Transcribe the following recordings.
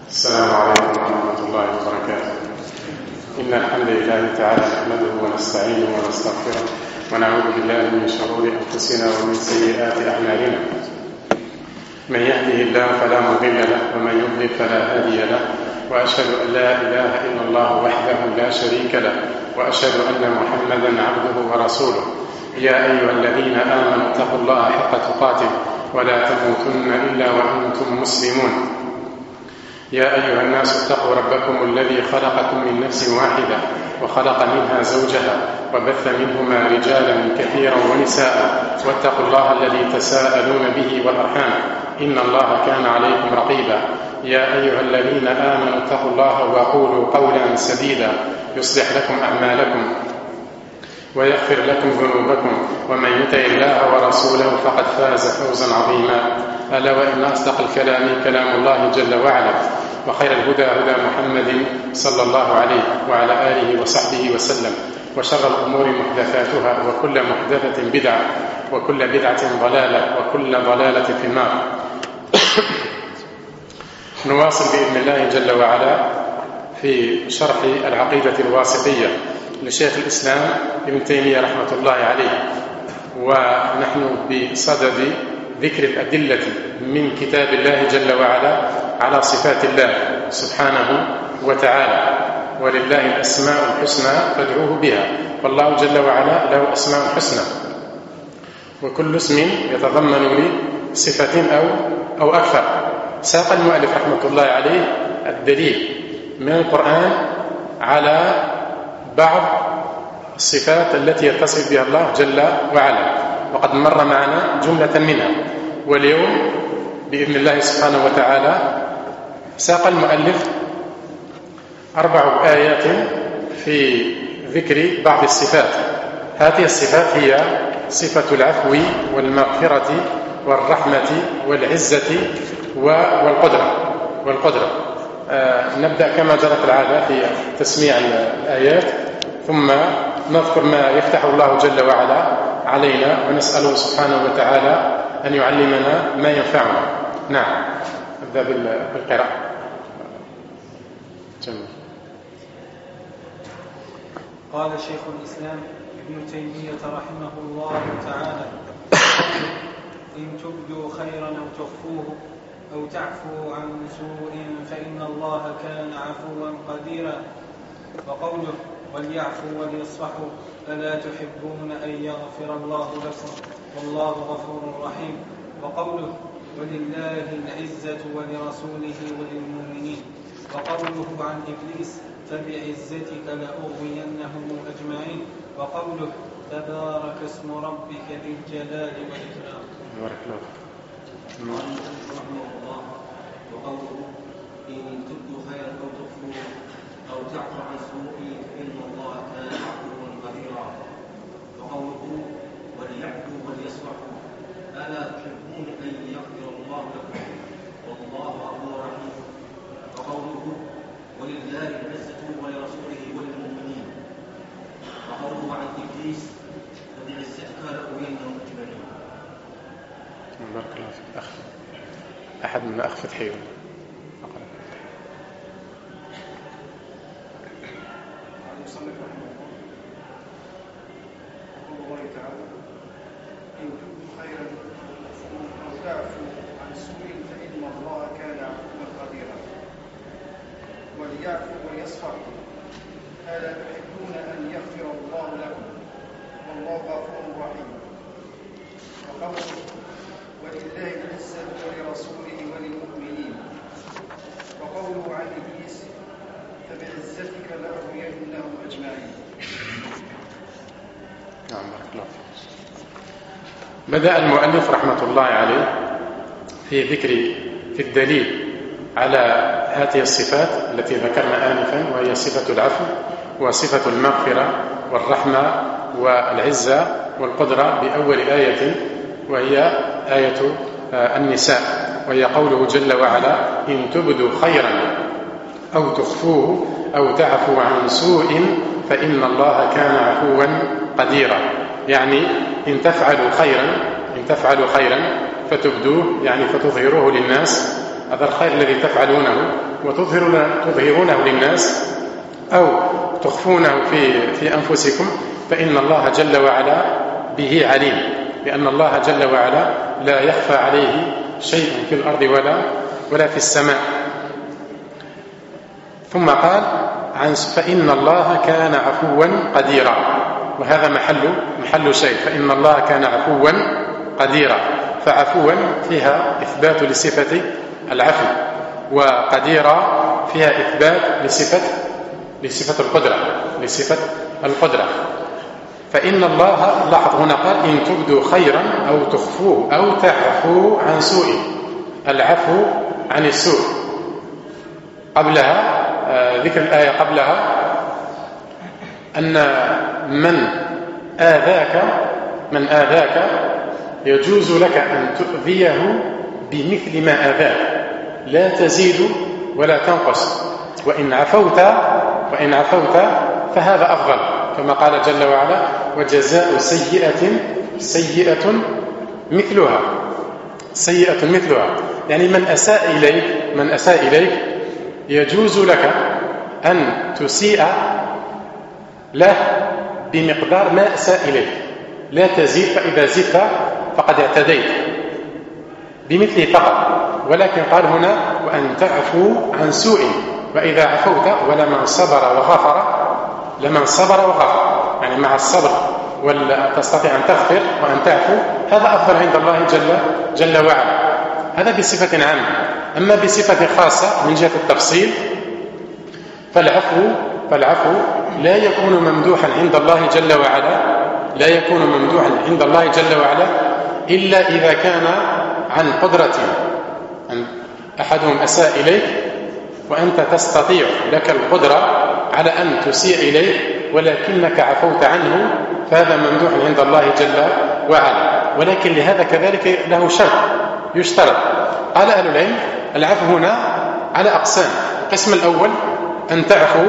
السلام عليكم ورحمة الله وبركاته. إن الحمد لله تعالى نحمده ونستعينه ونستغفره ونعوذ بالله من شرور أنفسنا ومن سيئات أعمالنا. من يهده الله فلا مضل له ومن يضلل فلا هادي له، وأشهد أن لا إله إلا الله وحده لا شريك له، وأشهد أن محمدا عبده ورسوله. يا أيها الذين آمنوا اتقوا الله حق تقاته ولا تموتن إلا وأنتم مسلمون. يا أيها الناس اتقوا ربكم الذي خلقكم من نفس واحدة وخلق منها زوجها وبث منهما رجالا كثيرا ونساء، واتقوا الله الذي تساءلون به والأرحام إن الله كان عليكم رقيبا. يا أيها الذين آمنوا اتقوا الله وقولوا قولا سديدا يصلح لكم أعمالكم ويغفر لكم ذنوبكم، ومن يطع الله ورسوله فقد فاز فوزا عظيما. ألا وإن أصدق الكلام كلام الله جل وعلا، وخير الهدى هدى محمد صلى الله عليه وعلى آله وصحبه وسلم، وشر الأمور محدثاتها، وكل محدثة بدعة، وكل بدعة ضلالة، وكل ضلالة في النار. نواصل بإذن الله جل وعلا في شرح العقيدة الواسطية لشيخ الإسلام ابن تيمية رحمة الله عليه، ونحن بصدد ذكر الأدلة من كتاب الله جل وعلا على صفات الله سبحانه وتعالى. ولله الأسماء الحسنى فادعوه بها، والله جل وعلا له أسماء حسنى، وكل اسم يتضمن صفة أو أكثر. ساق المؤلف رحمة الله عليه الدليل من القرآن على بعض الصفات التي يتصف بها الله جل وعلا، وقد مر معنا جملة منها. واليوم بإذن الله سبحانه وتعالى ساق المؤلف 4 آيات في ذكر بعض الصفات. هذه الصفات هي صفة العفو والمغفرة والرحمة والعزة والقدرة. نبدأ كما جرت العادة في تسميع الآيات، ثم نذكر ما يفتح الله جل وعلا علينا، ونسأله سبحانه وتعالى أن يعلمنا ما ينفعنا. نعم، نبدأ بالقراءة. جميل. قال شيخ الإسلام ابن تيمية رحمه الله تعالى: إن تبدوا خيرا أو تخفوه أو تعفوا عن سوء فإن الله كان عفوا قديرا. وقوله: وليعفوا وليصفحوا ألا تحبون أن يغفر الله لكم والله غفور رحيم. وقوله: ولله العزة ولرسوله وللمؤمنين. وقوله عن إبليس: فبعزتك لأغوينهم أجمعين. وقوله: تبارك اسم ربك ذي الجلال والإكرام. رحمه الله. وقوله: إن تبدوا خيرا أو تخفوه أو تعفوا عن سوء فإن الله كان عفوا قديرا. وقوله: وليعفوا وليصفحوا ألا تحبون أن يغفر الله لكم والله غفور رحيم. وقوله: ولله العزة ولرسوله وللمؤمنين. وقوله عن إبليس: فبعزتك لأغوينهم أجمعين. بارك الله فيك. أحد من أخ فتحي المصنف رحمه الله يقول الله تعالى: إن تبدوا خيرا أو تعفوا عن سوء فإن الله كان عفوا قديرا. وليعفوا وليصفحوا ألا تحبون أن يغفر الله لكم والله غفور رحيم. وقوله: ولله العزة ولرسوله وللمؤمنين. وقوله عن إبليس: فبعزتك لأغوينهم أجمعين. نعم، بارك الله فيك. بدأ المؤلف رحمة الله عليه في ذكر الدليل على هذه الصفات التي ذكرنا آنفا، وهي صفة العفو وصفة المغفرة والرحمة والعزة والقدرة، بأول آية وهي آية النساء، وهي قوله جل وعلا: إن تبدوا خيرا أو تخفوه أو تعفوا عن سوء فإن الله كان عفوا قديرا. يعني إن تفعلوا خيرا فتبدوه، يعني فتظهروه للناس، هذا الخير الذي تفعلونه وتظهرونه للناس أو تخفونه في أنفسكم فإن الله جل وعلا به عليم، لأن الله جل وعلا لا يخفى عليه شيء في الأرض ولا في السماء. ثم قال فإن الله كان عفوا قديرا، وهذا محل شيء، فإن الله كان عفوا قديرا، فعفوا فيها إثبات لصفة العفو، وقديرا فيها إثبات لصفة القدرة. فإن الله، لاحظ هنا قال إن تبدوا خيرا أو تخفوه أو تعفو عن سوء، العفو عن السوء. قبلها ذكر الآية قبلها أن من آذاك يجوز لك أن تؤذيه بمثل ما آذاك، لا تزيد ولا تنقص، وإن عفوت فهذا أفضل، كما قال جل وعلا وجزاء سيئة مثلها. يعني من أساء إليك يجوز لك أن تسيء له بمقدار ما أساء إليك، لا تزيد، فإذا زدت فقد اعتديت بمثله فقط. ولكن قال هنا وأن تعفو عن سوء، وإذا عفوت ولمن صبر وغفر، يعني مع الصبر ولا تستطيع أن تغفر وأن تعفو، هذا أفضل عند الله جل وعلا. هذا بصفة عامة. أما بصفة خاصة من جهة التفصيل فالعفو لا يكون ممدوحا عند الله جل وعلا إلا إذا كان عن قدرة، أن أحدهم أساء إليك وأنت تستطيع، لك القدرة على أن تسيء إليه ولكنك عفوت عنه، فهذا ممدوح عند الله جل وعلا. ولكن لهذا كذلك له شرط يشترط. قال أهل العلم العفو هنا على أقسام. القسم الأول أن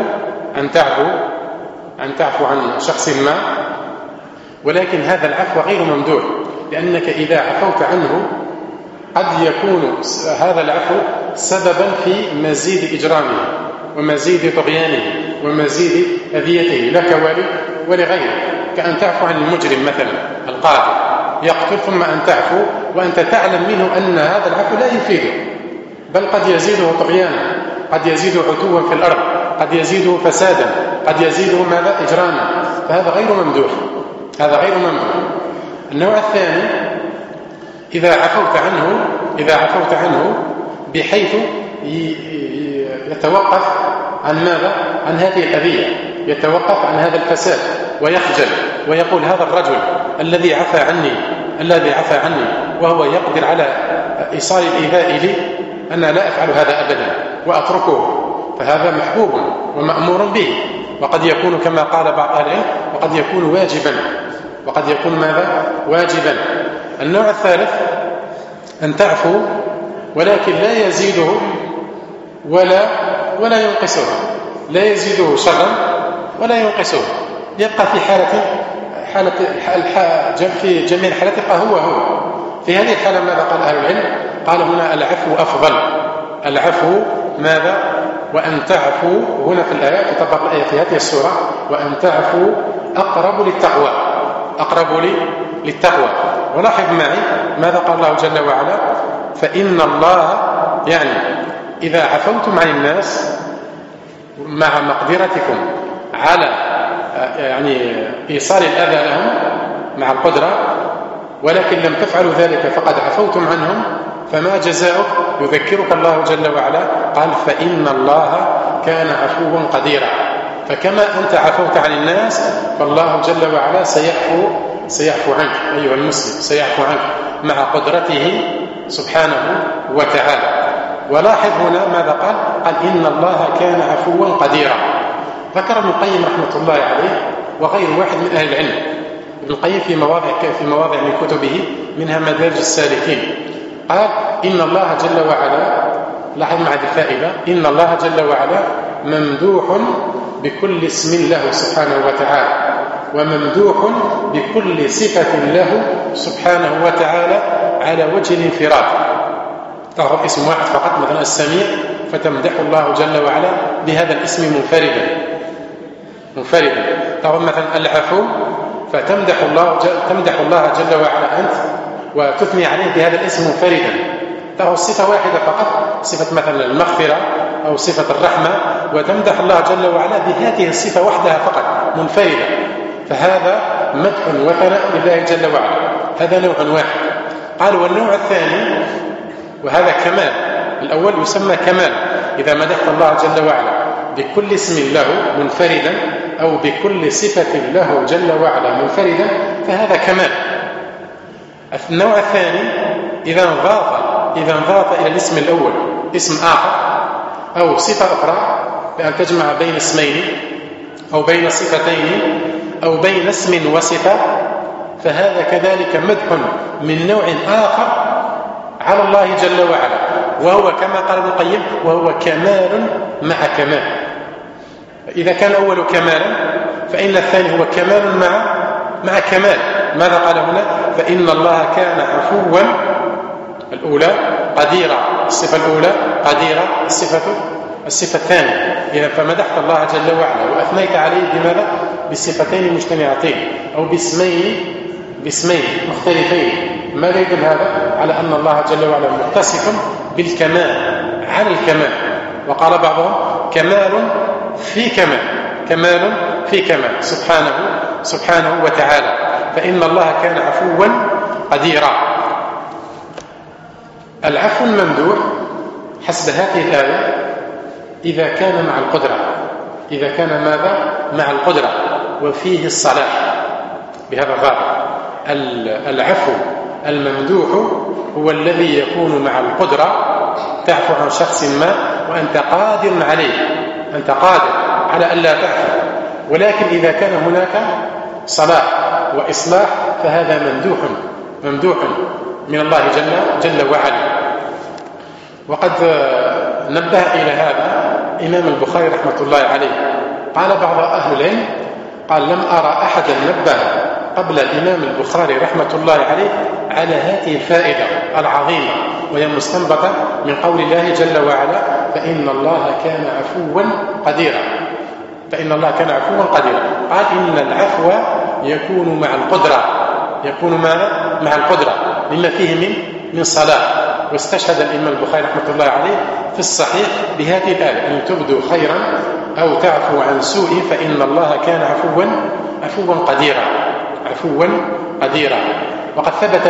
تعفو عن شخص ما، ولكن هذا العفو غير ممدوح، لأنك إذا عفوت عنه قد يكون هذا العفو سببا في مزيد إجرامه ومزيد طغيانه ومزيد أذيته لك ولغيرك، كأن تعفو عن المجرم مثلا القاتل يقتل، ثم أن تعفو وأنت تعلم منه أن هذا العفو لا يفيده، بل قد يزيده طغيانا، قد يزيده عتوا في الأرض، قد يزيده فسادا، قد يزيده إجراما، فهذا غير ممدوح. النوع الثاني إذا عفوت عنه بحيث يتوقف عن ماذا؟ عن هذه الأذية، يتوقف عن هذا الفساد ويخجل ويقول هذا الرجل الذي عفى عني وهو يقدر على إيصال الإيذاء لي، أنا لا أفعل هذا أبدا وأتركه، فهذا محبوب ومأمور به، وقد يكون كما قال بعض أهل العلم وقد يكون واجبا. النوع الثالث أن تعفو ولكن لا يزيده ولا ينقصه، لا يزيده شرا ولا ينقصه، يبقى في جميع الحالات يبقى هو. في هذه الحالة ماذا قال أهل العلم؟ قال هنا العفو أفضل. العفو ماذا؟ وأن تعفو هنا في الآيات تطبق الآية في هذه السورة، وأن تعفو أقرب للتقوى. ولاحظ معي ماذا قال الله جل وعلا فإن الله، يعني إذا عفوتم عن الناس مع مقدرتكم على يعني إيصال الأذى لهم مع القدرة، ولكن لم تفعلوا ذلك فقد عفوتم عنهم، فما جزاؤه؟ يذكرك الله جل وعلا قال فإن الله كان عفوا قديرا. فكما أنت عفوت عن الناس فالله جل وعلا سيعفو عنك أيها المسلم، سيعفو عنك مع قدرته سبحانه وتعالى. ولاحظ هنا ماذا قال إن الله كان عفوا قديرا. ذكر ابن القيم رحمة الله عليه وغير واحد من أهل العلم، ابن القيم في مواضع من كتبه منها مدارج السالكين، قال إن الله جل وعلا، لاحظ مع الفائدة، إن الله جل وعلا ممدوح بكل اسم له سبحانه وتعالى، وممدوح بكل صفة له سبحانه وتعالى على وجه الانفراد. تعرف اسم واحد فقط مثلا السميع فتمدح الله جل وعلا بهذا الاسم منفردا. تعرف مثلا العفو فتمدح الله جل وعلا أنت وتثني عليه بهذا الاسم منفردا. تعرف صفة واحدة فقط، صفة مثلا المغفرة أو صفة الرحمة، وتمدح الله جل وعلا بهذه الصفة وحدها فقط منفردة، فهذا مدح وثناء لله جل وعلا. هذا نوع واحد. قال والنوع الثاني وهذا كمال. الأول يسمى كمال إذا مدحت الله جل وعلا بكل اسم له منفردا أو بكل صفة له جل وعلا منفردا فهذا كمال. النوع الثاني إذا انضاف إلى الاسم الأول اسم آخر أو صفة أخرى، بأن تجمع بين اسمين أو بين صفتين أو بين اسم وصفة، فهذا كذلك مدح من نوع آخر على الله جل وعلا، وهو كما قال ابن القيم وهو كمال مع كمال. إذا كان أول كمالا فإن الثاني هو كمال مع كمال. ماذا قال هنا؟ فإن الله كان عفوا الأولى قديرا، الصفة الأولى قديرة، الصفة الثانية. إذا فمدحت الله جل وعلا وأثنيت عليه بماذا؟ بصفتين مجتمعتين أو باسمين مختلفين. ماذا يدل هذا؟ على أن الله جل وعلا متصف بالكمال على الكمال. وقال بعضهم كمال في كمال سبحانه وتعالى. فإن الله كان عفوا قديرا. العفو الممدوح حسب هذه الآية إذا كان مع القدرة، إذا كان ماذا؟ مع القدرة وفيه الصلاح. بهذا الرابع العفو الممدوح هو الذي يكون مع القدرة، تعفو عن شخص ما وأنت قادر عليه، أنت قادر على ألا تعفو، ولكن إذا كان هناك صلاح وإصلاح فهذا ممدوح من الله جل وعلا. وقد نبه إلى هذا إمام البخاري رحمة الله عليه. قال بعض أهل العلم قال لم أرى أحدا نبه قبل الإمام البخاري رحمة الله عليه على هذه الفائدة العظيمة، وهي مستنبطة من قول الله جل وعلا فإن الله كان عفوا قديرا. قال إن العفو يكون مع القدرة لما فيه من صلاح. واستشهد الإمام البخاري رحمة الله عليه في الصحيح بهذه الآية أن تبدوا خيرا أو تعفو عن سوء فإن الله كان عفوا قديرا. وقد ثبت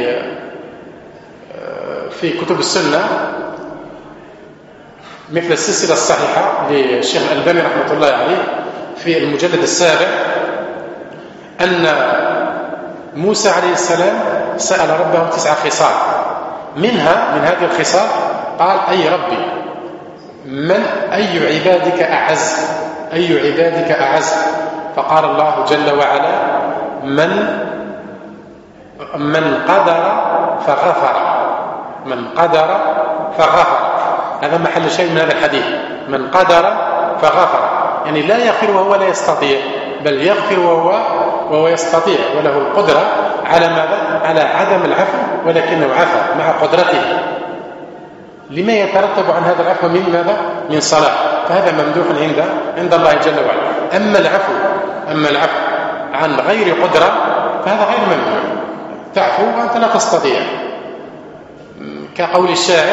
في كتب السنة مثل السلسلة الصحيحة للشيخ الألباني رحمة الله عليه في المجلد 7 أن موسى عليه السلام سأل ربه 9 خصال، من هذه الخصال قال أي ربي أي عبادك أعز؟ فقال الله جل وعلا من قدر فغفر. هذا محل شيء من هذا الحديث، من قدر فغفر، يعني لا يغفر وهو لا يستطيع، بل يغفر وهو يستطيع وله القدرة على ماذا؟ على عدم العفو، ولكنه عفى مع قدرته لما يترتب عن هذا العفو من ماذا؟ من صلاح. فهذا ممدوح عند الله جل وعلا. أما العفو عن غير قدرة فهذا غير ممدوح، تعفو وأنت لا تستطيع، كقول الشاعر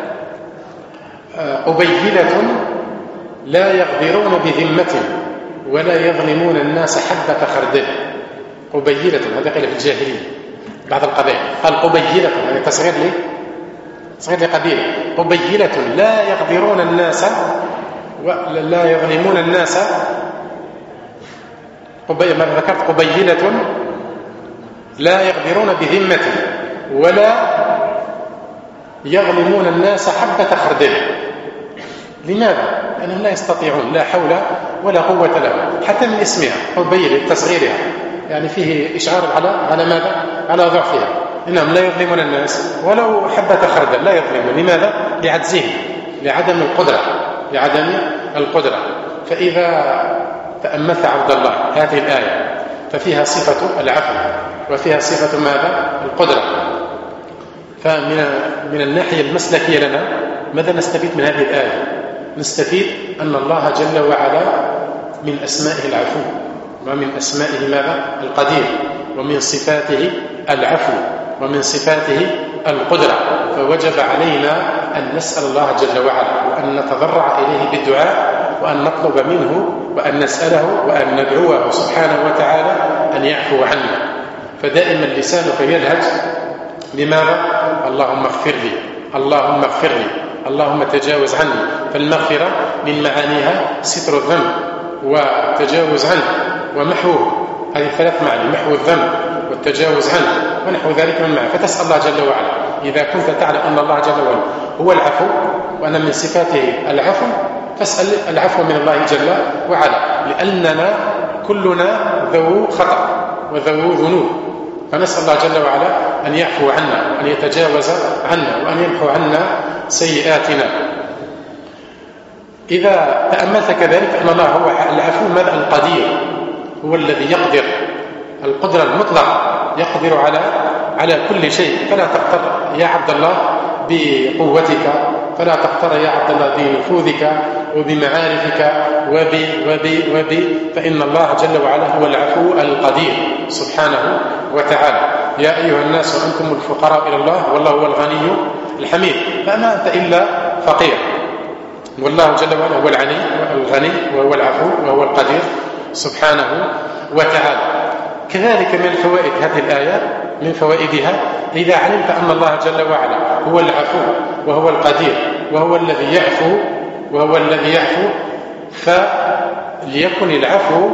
قبيلة لا يغدرون بذمة ولا يظلمون الناس حبة خردل. قبيلة هذا قيل في الجاهلية بعض القبائل، قال قبيلة يعني تصغير لقبيلة. قبيلة لا يغدرون الناس ولا يظلمون الناس. ما ذكرت قبيلة لا يغدرون بذمة ولا يظلمون الناس حبة خردل. لماذا؟ لأنهم لا يستطيعون، لا حول ولا قوة لهم، حتى من اسمها قبيلة تصغيرها يعني فيه إشعار على ماذا؟ على ضعفها. إنهم لا يظلمون الناس ولو حبة خردل، لا يظلمون. لماذا؟ لعجزهم، لعدم القدرة. فإذا تأملت عبد الله هذه الآية ففيها صفة العفو وفيها صفة ماذا؟ القدرة. فمن الناحية المسلكية لنا ماذا نستفيد من هذه الآية؟ نستفيد أن الله جل وعلا من أسمائه العفو، ومن أسمائه ماذا؟ القدير، ومن صفاته العفو، ومن صفاته القدرة. فوجب علينا أن نسأل الله جل وعلا، وأن نتضرع إليه بالدعاء، وأن نطلب منه، وأن نسأله، وأن ندعوه سبحانه وتعالى أن يعفو عنا. فدائما لسانك يلهج بماذا؟ اللهم اغفر لي، اللهم اغفر لي، اللهم تجاوز عني. فالمغفرة من معانيها ستر الذنب وتجاوز عنه ومحوه، هذه ثلاث معاني: محو الذنب والتجاوز عنه ونحو ذلك من معاني. فتسأل الله جل وعلا إذا كنت تعلم أن الله جل وعلا هو العفو وأن من صفاته العفو، فاسأل العفو من الله جل وعلا، لأننا كلنا ذو خطأ وذو ذنوب، فنسأل الله جل وعلا أن يعفو عنا وأن يتجاوز عنا وأن يمحو عنا سيئاتنا. إذا تأملت كذلك أن الله هو العفو ماذا؟ القدير، هو الذي يقدر القدرة المطلقة، يقدر على كل شيء. فلا تقتر يا عبد الله بقوتك، فلا تقتر يا عبد الله بنفوذك وبمعارفك فإن الله جل وعلا هو العفو القدير سبحانه وتعالى. يا أيها الناس أنتم الفقراء إلى الله والله هو الغني الحميد، فما أنت إلا فقير، والله جل وعلا هو الغني وهو العفو وهو القدير سبحانه وتعالى. كذلك من فوائد هذه الآية، من فوائدها إذا علمت أن الله جل وعلا هو العفو وهو القدير وهو الذي يعفو فليكن العفو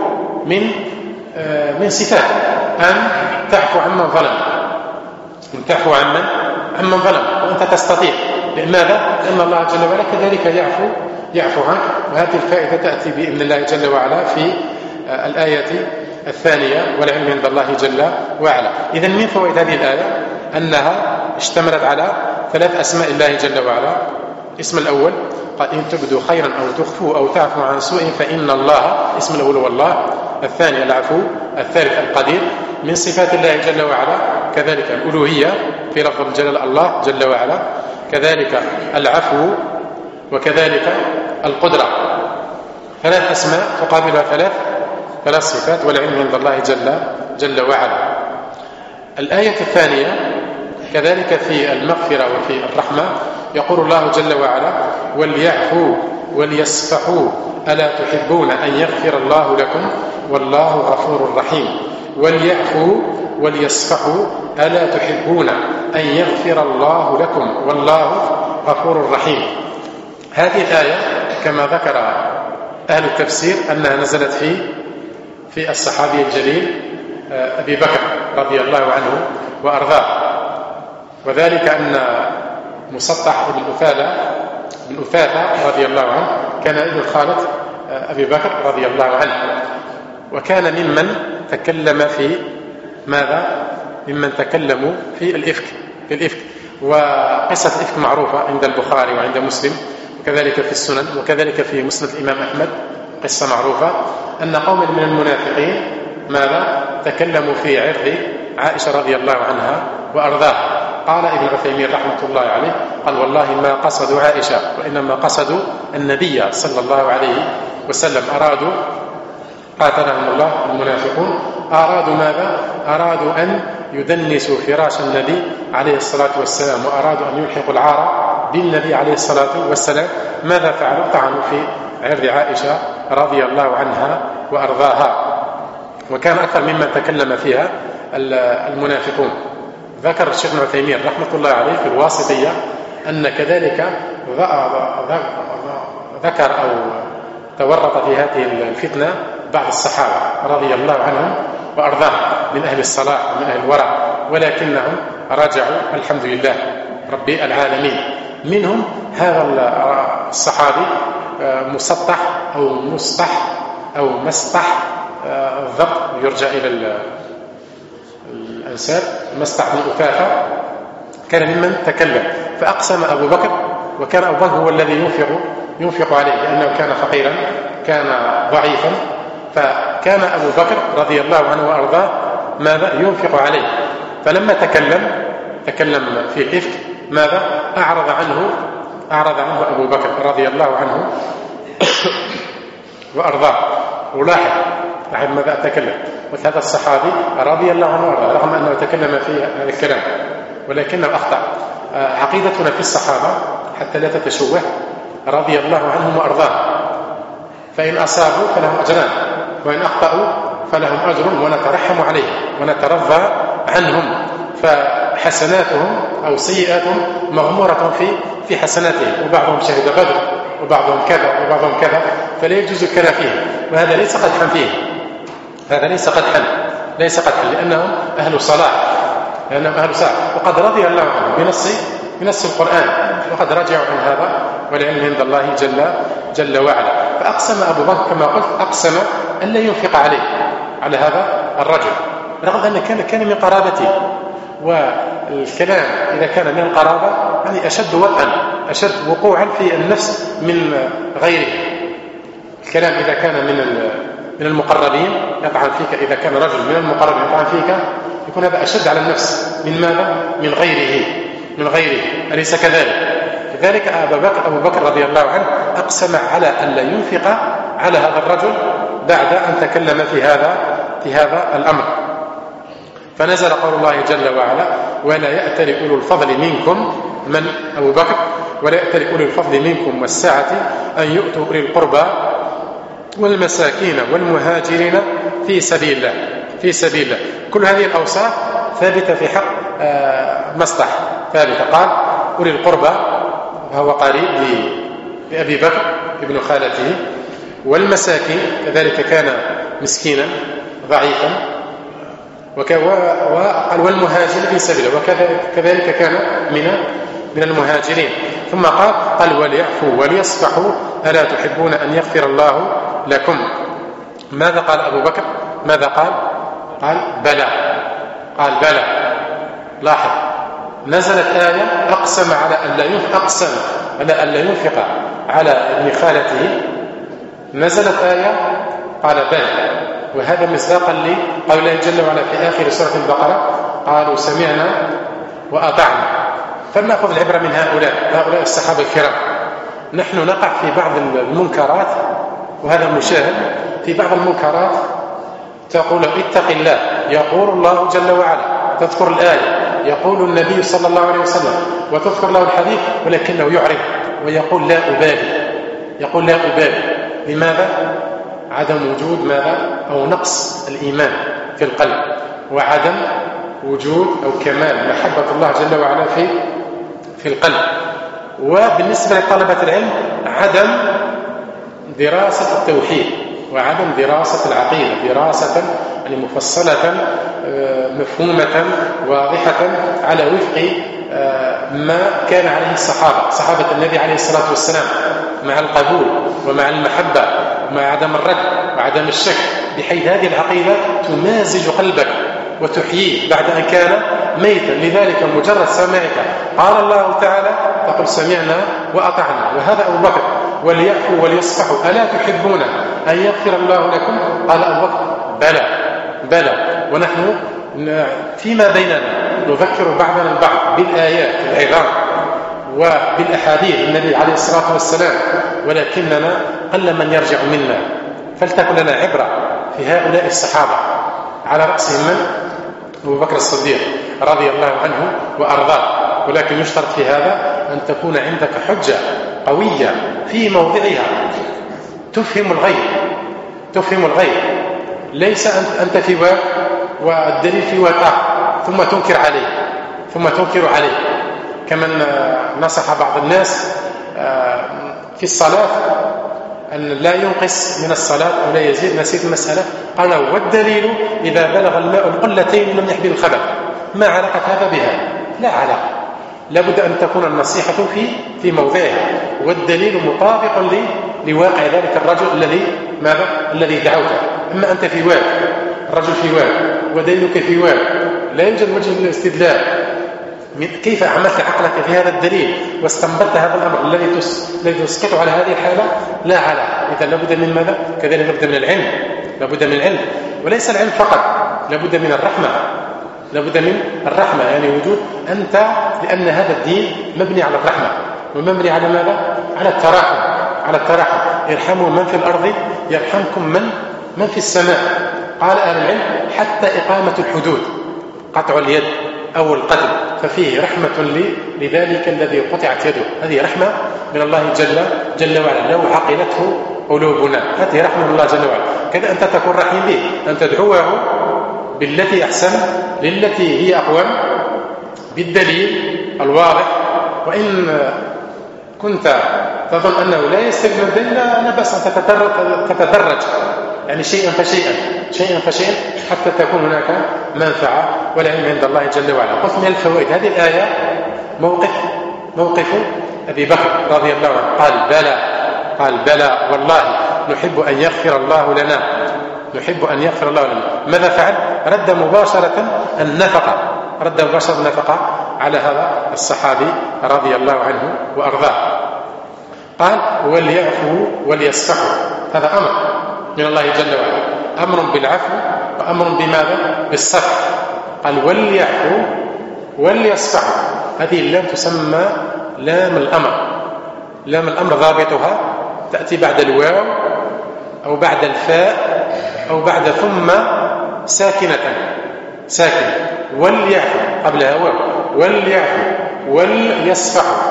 من صفاته أن تعفو عمن ظلم، أن تعفو عمن ظلم، وأنت تستطيع. لماذا؟ لأن الله جل وعلا كذلك يعفو عنك. وهذه الفائدة تأتي بإذن الله جل وعلا في الآية الثانية: والعلم عند الله جل وعلا. إذن من فوائد هذه الآية أنها اشتملت على ثلاث أسماء الله جل وعلا. اسم الأول قال: إن تبدوا خيرا أو تخفوا أو تعفوا عن سوء فإن الله. اسم الأول هو الله، الثاني العفو، الثالث القدير. من صفات الله جل وعلا كذلك الألوهية في لفظ الجلال الله جل وعلا، كذلك العفو، وكذلك القدرة. ثلاث أسماء تقابلها ثلاث صفات، والعلم عند الله جل وعلا. الآية الثانية كذلك في المغفرة وفي الرحمة يقول الله جل وعلا: وليعفوا وليصفحوا ألا تحبون أن يغفر الله لكم والله غفور رحيم. وليعفوا وليصفحوا ألا تحبون أن يغفر الله لكم والله غفور رحيم. هذه الآية كما ذكر أهل التفسير أنها نزلت في الصحابي الجليل أبي بكر رضي الله عنه وأرضاه، وذلك أن مسطح بن أثاثة رضي الله عنه كان ابن خالة أبي بكر رضي الله عنه، وكان ممن تكلم في ماذا؟ ممن تكلموا في الإفك. وقصة الإفك معروفة عند البخاري وعند مسلم، وكذلك في السنن، وكذلك في مسند الإمام أحمد. قصة معروفة أن قوما من المنافقين ماذا؟ تكلموا في عرض عائشة رضي الله عنها وأرضاها. قال ابن عثيمين رحمة الله عليه: قال: والله ما قصدوا عائشة، وإنما قصدوا النبي صلى الله عليه وسلم. أرادوا، قاتلهم الله المنافقون، أرادوا ماذا؟ أرادوا أن يدنسوا فراش النبي عليه الصلاة والسلام، وأرادوا أن يلحقوا العار بالنبي عليه الصلاة والسلام. ماذا فعلوا؟ طعنوا في عرض عائشة رضي الله عنها وأرضاها، وكان أكثر ممن تكلم فيها المنافقون. ذكر الشيخ ابن عثيمين رحمة الله عليه في الواسطية أن كذلك ذكر أو تورط في هذه الفتنة بعض الصحابة رضي الله عنهم وأرضاهم من أهل الصلاح ومن أهل الورع، ولكنهم رجعوا الحمد لله رب العالمين. منهم هذا الصحابي مسطح أو مسطح أو مسطح، الضبط يرجع إلى الأنساب. مسطح بن أثاثة كان ممن تكلم، فأقسم أبو بكر، وكان أبو بكر هو الذي ينفق عليه لأنه كان فقيرا، كان ضعيفا، فكان أبو بكر رضي الله عنه وأرضاه ماذا؟ ينفق عليه. فلما تكلم تكلم في الإفك ماذا؟ أعرض عنه أبو بكر رضي الله عنه وأرضاه. ولاحظ ماذا أتكلم، وهذا الصحابي رضي الله عنه وأرضاه رغم أنه تكلم في هذا الكلام ولكنه أخطأ. عقيدتنا في الصحابة حتى لا تتشوه رضي الله عنهم وأرضاه، فإن أصابوا فلهم أجران وإن أخطأوا فلهم أجر ونترحم عليهم ونترضى عنهم، فحسناتهم أو سيئاتهم مغمورة في حسناتهم، وبعضهم شهد بدر وبعضهم كذا وبعضهم كذا، فلا يجوز الكلام فيه. وهذا ليس قدحا فيه، هذا ليس قدحا لأنهم أهل صلاح، وقد رضي الله عنهم بنص القرآن، وقد رجعوا عن هذا والعلم عند الله جل وعلا. فأقسم أبو بكر كما قلت، أقسم أن لا ينفق على هذا الرجل رغم أن كان من قرابته، والكلام إذا كان من القرابة يعني أشد وقوعا في النفس من غيره. الكلام إذا كان من المقربين يطعن فيك، إذا كان رجل من المقربين يطعن فيك يكون هذا أشد على النفس من ماذا؟ من غيره. أليس كذلك؟ لذلك أبو بكر رضي الله عنه أقسم على أن لا ينفق على هذا الرجل بعد أن تكلم في هذا الأمر. فنزل قول الله جل وعلا: ولا يأتل أولو الفضل منكم، من أبو بكر، ولا يأتل أولو الفضل منكم والسعة أن يؤتوا أولي القربى والمساكين والمهاجرين في سبيل الله. كل هذه الأوصاف ثابتة في حق مصلح ثابتة. قال أولي القربى وهو قريب لأبي بكر ابن خالته، والمساكين كذلك كان مسكينا ضعيفا، وقال والمهاجر في سبيله وكذلك كان من المهاجرين. ثم قال وليعفوا وليصفحوا ألا تحبون أن يغفر الله لكم. ماذا قال أبو بكر؟ ماذا قال بلى. لاحظ، نزلت آية أقسم على أن لا ينفق على ابن خالته، نزلت آية قال بلى، وهذا مصداقا لقول الله جل وعلا في آخر سورة البقرة: قالوا سمعنا وأطعنا. فلنأخذ العبرة من هؤلاء الصحابة الكرام. نحن نقع في بعض المنكرات، وهذا مشاهد في بعض المنكرات، تقول اتق الله، يقول الله جل وعلا، تذكر الآية، يقول النبي صلى الله عليه وسلم، وتذكر له الحديث، ولكنه يعرض ويقول لا أبالي. لماذا؟ عدم وجود ماذا؟ أو نقص الإيمان في القلب، وعدم وجود أو كمال محبة الله جل وعلا في القلب. وبالنسبة لطلبة العلم عدم دراسة التوحيد وعدم دراسة العقيدة دراسة يعني مفصلة مفهومة واضحة على وفق ما كان عليه صحابة النبي عليه الصلاة والسلام، مع القبول ومع المحبة ومع عدم الرد وعدم الشك، بحيث هذه العقيدة تمازج قلبك وتحييه بعد أن كان ميتا. لذلك مجرد سماعك قال الله تعالى تقول سمعنا وأطعنا. وهذا أبو بكر. وليعفوا وليصفحوا ألا تحبون أن يغفر الله لكم؟ قال أبو بكر بلى. ونحن فيما بيننا نذكر بعضنا البعض بالآيات العظام وبالأحاديث النبي عليه الصلاة والسلام، ولكننا قل من يرجع منا. فلتكن لنا عبرة في هؤلاء الصحابة، على رأسهم من؟ أبو بكر الصديق رضي الله عنه وأرضاه. ولكن يشترط في هذا أن تكون عندك حجة قوية في موضعها تفهم الغيب. ليس أنت في واد والدليل في واد ثم تنكر عليه كمن نصح بعض الناس في الصلاة أن لا ينقص من الصلاة أو لا يزيد. نسيت المسألة. قال والدليل إذا بلغ الماء القلتين لم يحمل الخبث. ما علاقة هذا بها؟ لا علاقة. لابد أن تكون النصيحة في موضعها، والدليل مطابق لواقع ذلك الرجل الذي دعوته. أما أنت في واد، الرجل في واد ودليلك في واد، لا يوجد وجه للاستدلال. كيف عملت عقلك في هذا الدليل واستنبطت هذا الأمر الذي تسقط على هذه الحالة؟ لا علاقة. إذا لابد من ماذا؟ كذلك لابد من العلم، وليس العلم فقط، لابد من الرحمة، لابد من الرحمة، يعني وجود أنت، لأن هذا الدين مبني على الرحمة، ومبني على ماذا؟ على التراحم، على التراحم. ارحموا من في الأرض يرحمكم من في السماء. قال أهل العلم حتى إقامة الحدود، قطع اليد أو القتل، ففيه رحمة لذلك الذي قطعت يده، هذه رحمة من الله جل وعلا، لو عقلته قلوبنا، هذه رحمة من الله جل وعلا. كذا أنت تكون رحيم به، أن تدعوه بالتي أحسن للتي هي أقوم، بالدليل الواضح. وإن كنت تظن أنه لا يستلم الدين، لا بأس أن تتدرج، يعني شيئا فشيئا حتى تكون هناك منفعة والعلم عند الله جل وعلا. قلت من الفوائد هذه الآية موقف أبي بكر رضي الله عنه، قال بلى والله نحب أن يغفر الله لنا، ماذا فعل؟ رد مباشرة النفقة على هذا الصحابي رضي الله عنه وأرضاه. قال وليعفوا وليصفحوا، هذا أمر من الله جل وعلا، أمر بالعفو وأمر بماذا؟ بالصفح. قال وليعفوا وليصفحوا، هذه اللام تسمى لام الأمر ضابطها تأتي بعد الواو أو بعد الفاء أو بعد ثم ساكنة، وليعفوا قبلها واو، وليعفوا وليصفحوا.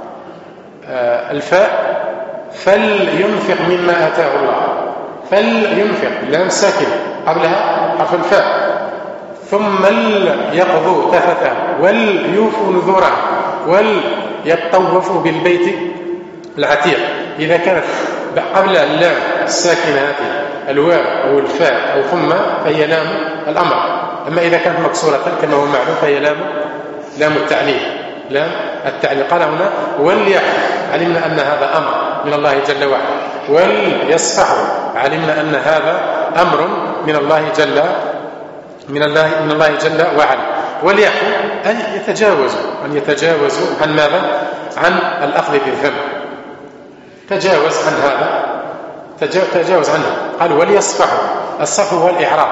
الفاء فلينفق مما آتاه الله، فلينفق لام ساكنة قبلها حرف الفاء، ثم ليقضوا تفثهم وليوفوا نذورهم وليطوفوا بالبيت العتيق. إذا كانت قبل اللام الساكنة الواو أو الفاء أو ثم فهي لام الأمر، أما إذا كانت مكسورة كما هو معلوم فهي لام التعليل. قال هنا وليعفوا، علمنا أن هذا أمر من الله جل وعلا، وليصفحوا علمنا أن هذا أمر من الله جل وعلا. وليعفوا أن يتجاوزوا عن ماذا؟ عن الأخذ بالذنب، تجاوز عن هذا، تجاوز عنه. قال وليصفحوا، الصفح هو الإعراض،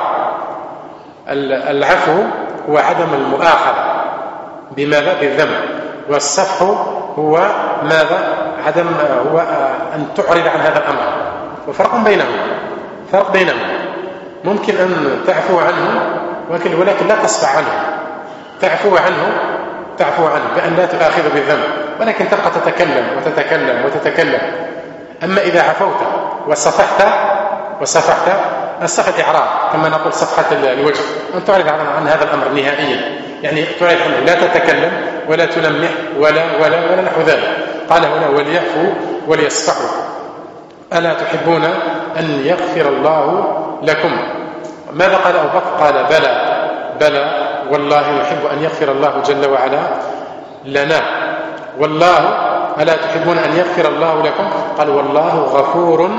العفو هو عدم المؤاخذة بماذا؟ بالذنب، والصفح هو ماذا؟ هو أن تعرض عن هذا الأمر. وفرق بينهم، ممكن أن تعفو عنه ولكن لا تصفح عنه، تعفو عنه بأن لا تؤاخذ بالذنب، ولكن تبقى تتكلم. أما إذا عفوت وصفحت الصفحة إعراض، كما نقول صفحة الوجه، أن تعرض عن هذا الأمر نهائيا، يعني تعرض عنه، لا تتكلم ولا تلمح ولا نحو ذلك. قال هنا وليعفوا وليصفحوا ألا تحبون أن يغفر الله لكم. ماذا قال أبو بكر؟ قال بلى والله نحب أن يغفر الله جل وعلا لنا. والله ألا تحبون أن يغفر الله لكم؟ قال والله غفور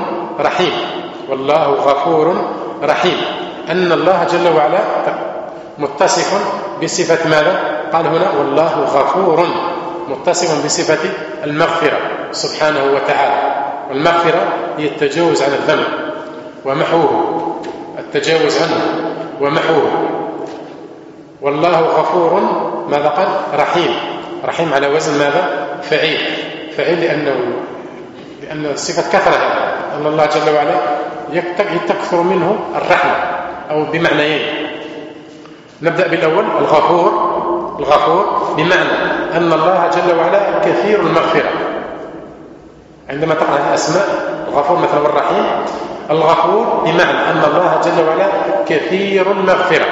رحيم. أن الله جل وعلا متصف بصفة ماذا؟ قال هنا والله غفور، متصف بصفة المغفرة سبحانه وتعالى. والمغفرة هي التجاوز عن الذنب ومحوه، التجاوز عنه ومحوه. والله غفور ماذا قال؟ رحيم على وزن ماذا؟ فعيل لأن صفة كثرة، أن الله جل وعلا يكثر منه الرحمة، أو بمعنيين. نبدأ بالأول، الغفور بمعنى أن الله جل وعلا كثير المغفرة. عندما تقرأ الأسماء الغفور مثلا والرحيم، الغفور بمعنى أن الله جل وعلا كثير المغفرة.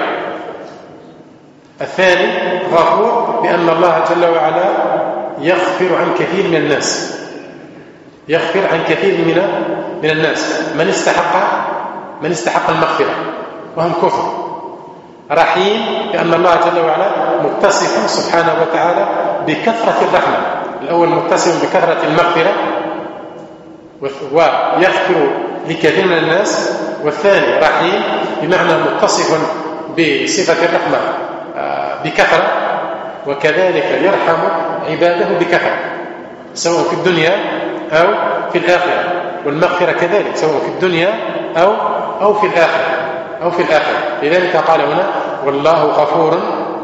الثاني غفور بأن الله جل وعلا يغفر عن كثير من الناس، يغفر عن كثير من الناس من استحق المغفرة وهم كفر. رحيم بأن الله جل وعلا متصف سبحانه وتعالى بكثرة الرحمة، الأول متصف بكثرة المغفرة ويغفر لكثير من الناس، والثاني رحيم بمعنى متصف بصفة الرحمة بكثرة، وكذلك يرحم عباده بكثرة سواء في الدنيا أو في الآخرة. والمغفرة كذلك سواء في الدنيا أو في الآخرة. لذلك قال هنا والله غفور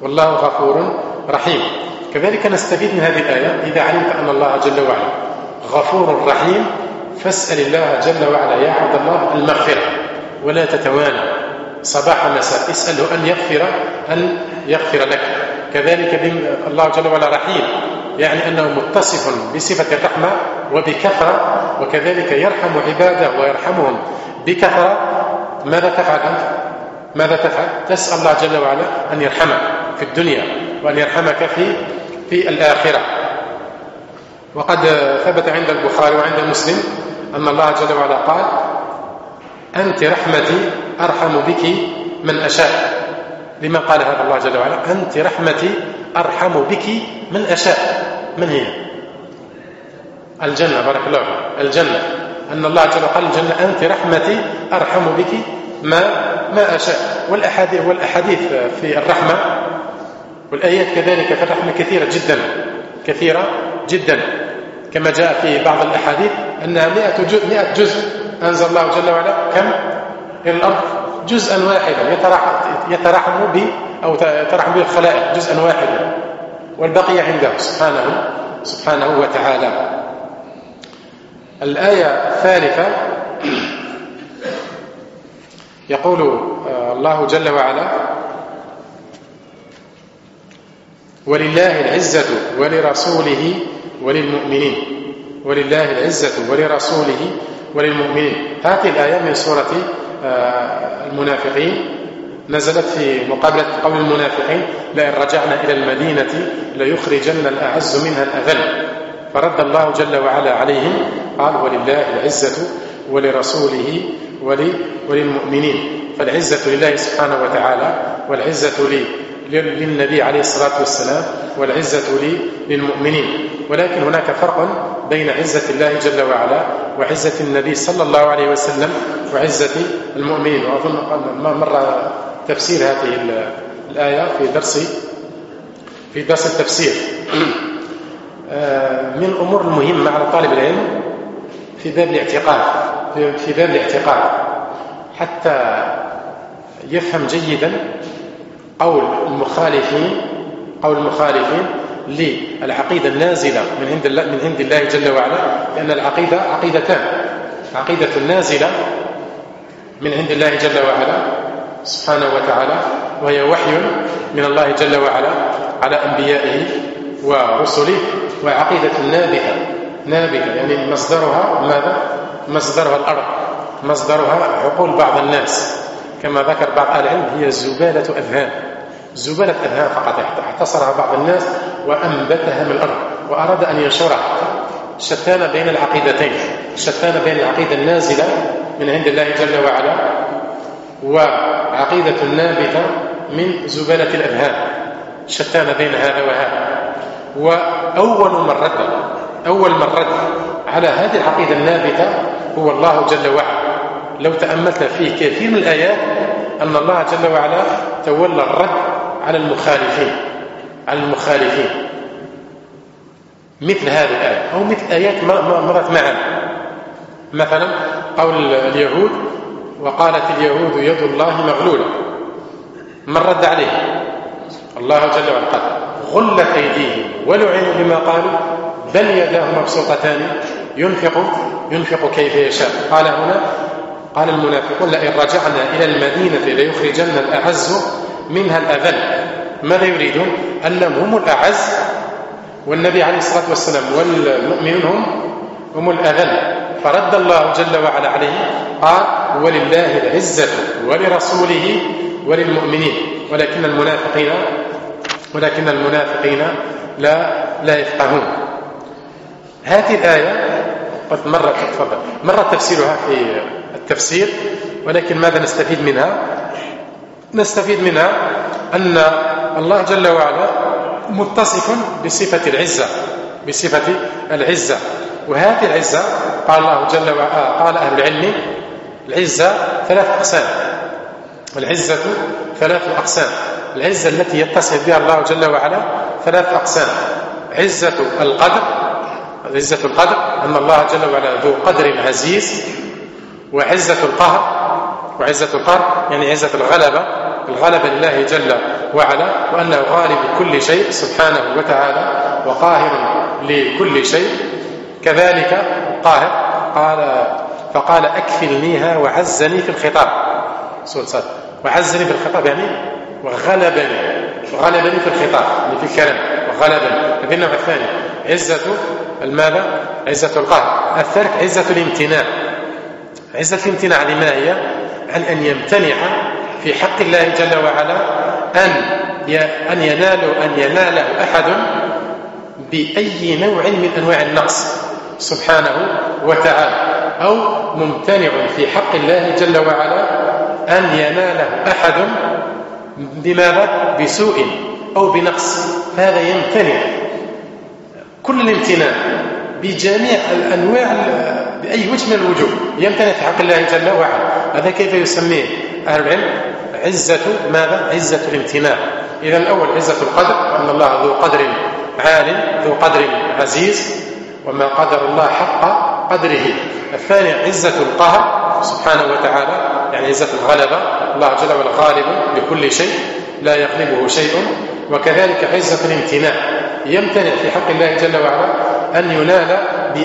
والله غفور رحيم. كذلك نستفيد من هذه الآية إذا علمت أن الله جل وعلا غفور رحيم فاسأل الله جل وعلا يا عبد الله المغفرة ولا تتوانى صباح مساء، اسأله أن يغفر لك. كذلك الله جل وعلا رحيم، يعني أنه متصف بصفة الرحمة وبكثرة، وكذلك يرحم عباده ويرحمهم بكثرة. ماذا تفعل أنت؟ ماذا تفعل؟ تسأل الله جل وعلا أن يرحمك في الدنيا وأن يرحمك في الآخرة. وقد ثبت عند البخاري وعند مسلم أن الله جل وعلا قال: أنت رحمتي أرحم بك من أشاء. لما قال هذا الله جل وعلا؟ أنت رحمتي أرحم بك من أشاء. من هي؟ الجنة. بارك الله فيك. الجنة، أن الله جل وعلا قال الجنة أنت رحمتي أرحم بك ما أشاء. والأحاديث في الرحمة والآيات كذلك في الرحمة كثيرة جدا كما جاء في بعض الأحاديث أنها 100 جزء أنزل الله جل وعلا كم إلى الأرض؟ جزءا واحدا يترحم به الخلائق، جزءا واحدا، والبقية عنده سبحانه وتعالى. الآية الثالثة يقول الله جل وعلا: ولله العزة ولرسوله وللمؤمنين. ولله العزة ولرسوله وللمؤمنين. هذه الآية من سورة المنافقين، نزلت في مقابلة قول المنافقين: لئن رجعنا إلى المدينة ليخرجن الأعز منها الأذل. فرد الله جل وعلا عليهم قال: ولله العزة ولرسوله وللمؤمنين. فالعزة لله سبحانه وتعالى، والعزة للنبي عليه الصلاة والسلام، والعزة للمؤمنين. ولكن هناك فرق بين عزة الله جل وعلا وعزة النبي صلى الله عليه وسلم وعزة المؤمنين. وأظن مر تفسير هذه الآية في درس التفسير. من الأمور المهمة على طالب العلم في باب الاعتقاد حتى يفهم جيدا قول المخالفين للعقيدة النازلة من عند الله جل وعلا. لأن العقيدة عقيدتان: عقيدة نازلة من عند الله جل وعلا سبحانه وتعالى، وهي وحي من الله جل وعلا على أنبيائه ورسله، وعقيدة نابتة يعني مصدرها الأرض، مصدرها عقول بعض الناس. كما ذكر بعض أهل العلم هي زبالة أذهان فقط اعتصرها بعض الناس وأنبتها من الأرض وأراد أن ينشرها. شتان بين العقيدتين، شتان بين العقيدة النازلة من عند الله جل وعلا وعقيدة نابتة من زبالة الأذهان، شتان بين هذا وهذا. وأول من رد على هذه العقيدة النابتة هو الله جل وعلا. لو تأملت في كثير من الآيات أن الله جل وعلا تولى الرد على المخالفين مثل هذه الآية أو مثل آيات مرت معنا. مثلا قول اليهود: وقالت اليهود يد الله مغلولة. من رد عليه؟ الله جل وعلا قال: غلت أيديهم ولعنوا بما قالوا بل يداه مبسوطتان ينفق كيف يشاء. قال هنا قال المنافقون: لئن رجعنا إلى المدينة ليخرجن الأعز منها الأذل. ماذا يريدون؟ أنهم هم الأعز والنبي عليه الصلاة والسلام والمؤمنون هم الأذل. فرد الله جل وعلا عليه قال: ولله العزة ولرسوله وللمؤمنين ولكن المنافقين لا يفقهون. هذه الآية قد مر تفسيرها في التفسير، ولكن ماذا نستفيد منها؟ نستفيد منها أن الله جل وعلا متصف بصفة العزة. وهذه العزة قال الله جل وعلا، قال أهل العلم: العزة 3 أقسام. العزة 3 أقسام. العزة التي يتصف بها الله جل وعلا 3 أقسام: عزة القدر أن الله جل وعلا ذو قدر عزيز، وعزة القهر يعني عزة الغلبة لله وعلا، وأنه غالب كل شيء سبحانه وتعالى وقاهر لكل شيء. كذلك قاهر فقال أكفلنيها وعزني في الخطاب، سورة صاد، وعزني في الخطاب يعني وغلبني في الخطاب يعني في الكلام، وغلبني. هذا النوع الثاني عزة الماذا؟ عزة القهر. الثالث عزة الامتناع. عزة الامتناع لما هي؟ عن أن يمتنع في حق الله جل وعلا أن يناله أحد بأي نوع من أنواع النقص سبحانه وتعالى، أو ممتنع في حق الله جل وعلا أن يناله أحد بماذا؟ بسوء أو بنقص، هذا يمتنع. كل الامتناع بجميع الأنواع بأي وجه من الوجوه يمتنع في حق الله جل وعلا. هذا كيف يسميه أهل العلم؟ عزة ماذا؟ عزة الامتناع. إذا الأول عزة القدر، أن الله ذو قدر عال ذو قدر عزيز، وما قدر الله حق قدره. الثاني عزة القهر سبحانه وتعالى، يعني عزة الغلبة، الله جل وعلا غالب لكل شيء لا يغلبه شيء. وكذلك عزة الامتناع، يمتنع في حق الله جل وعلا أن ينال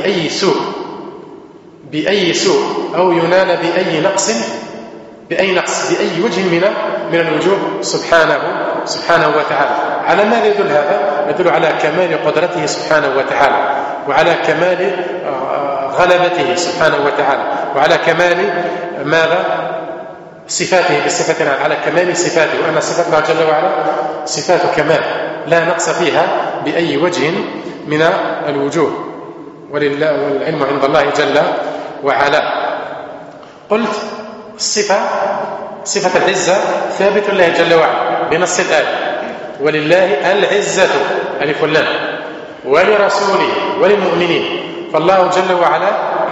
بأي سوء أو ينال بأي نقص بأي وجه من الوجوه سبحانه وتعالى. على ماذا يدل هذا؟ يدل على كمال قدرته سبحانه وتعالى، وعلى كمال غلبته سبحانه وتعالى، وعلى كمال ماذا؟ صفاته، بالصفة على كمال صفاته، وأن صفات الله جل وعلا صفات كمال لا نقص فيها بأي وجه من الوجوه، والعلم عند الله جل وعلا. قلت صفة العزة ثابت لله جل وعلا بنص الآية، ولله العزة ألف واللام، ولرسوله وللمؤمنين. فالله جل وعلا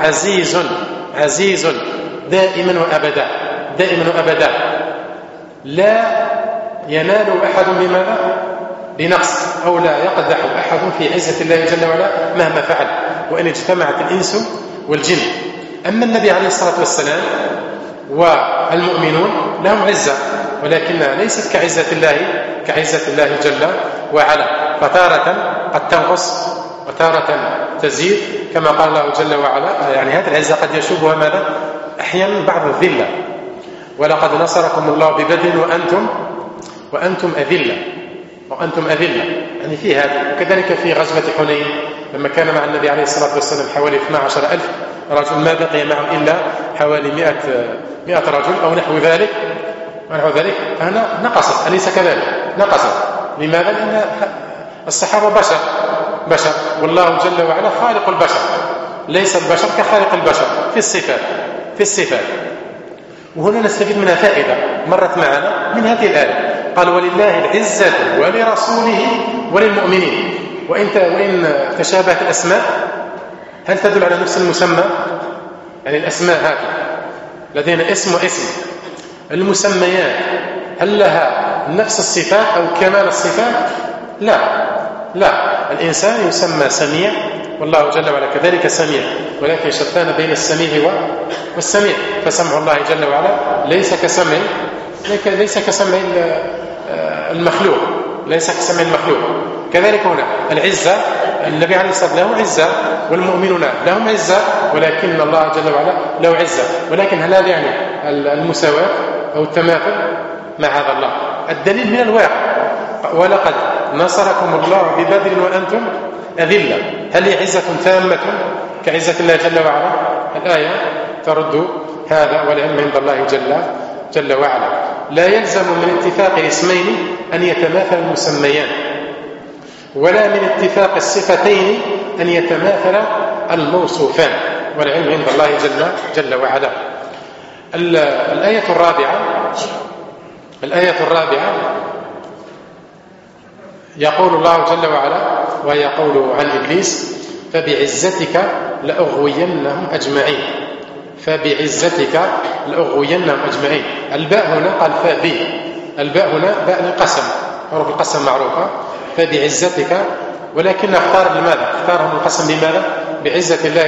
عزيز دائما وأبدا، لا ينال أحد بماذا؟ بنقص، أو لا يقدح أحد في عزة الله جل وعلا مهما فعل، وإن اجتمعت الإنس والجن. أما النبي عليه الصلاة والسلام والمؤمنون لهم عزة، ولكنها ليست كعزة الله جل وعلا، فتارة قد تنقص وتارة تزيد، كما قال الله جل وعلا. يعني هذه العزة قد يشوبها ماذا؟ أحيانا بعض الذلة، ولقد نصركم الله ببدر وأنتم أذلة، يعني في هذا. وكذلك في غزوة حنين لما كان مع النبي عليه الصلاة والسلام حوالي 12,000 رجل، ما بقي معهم إلا حوالي 100 رجل أو نحو ذلك، فهنا نقصت، أليس كذلك؟ نقصت. لماذا؟ لأن الصحابة بشر، والله جل وعلا خالق البشر، ليس البشر كخالق البشر في الصفات. وهنا نستفيد منها فائدة مرت معنا من هذه الآية. قال ولله العزة ولرسوله وللمؤمنين. وإن تشابهت الأسماء، هل تدل على نفس المسمى؟ يعني الأسماء هذه لدينا اسم واسم، المسميات هل لها نفس الصفات أو كمال الصفات؟ لا، الإنسان يسمى سميع، والله جل وعلا كذلك سميع، ولكن شتان بين السميع والسميع. فسمع الله جل وعلا ليس كسمع المخلوق، كذلك هنا العزة، النبي عليه الصلاة والسلام له عزة، والمؤمنون لهم عزة، ولكن الله جل وعلا له عزة. ولكن هل هذا يعني المساواة أو التماثل؟ معاذ الله. الدليل من الواقع، ولقد نصركم الله ببدر وأنتم أذلة. هل هي عزة تامة كعزة الله جل وعلا؟ الآية ترد هذا، والعلم عند الله جل وعلا. لا يلزم من اتفاق الاسمين أن يتماثل المسميان، ولا من اتفاق الصفتين أن يتماثل الموصوفان، والعلم عند الله جل وعلا. الآية الرابعة يقول الله جل وعلا، ويقول عن إبليس: فبعزتك لأغوينهم أجمعين. الباء هنا قال الباء هنا باء القسم، حروف القسم معروفة. فبعزتك، ولكن اختارهم القسم بماذا؟ بعزة الله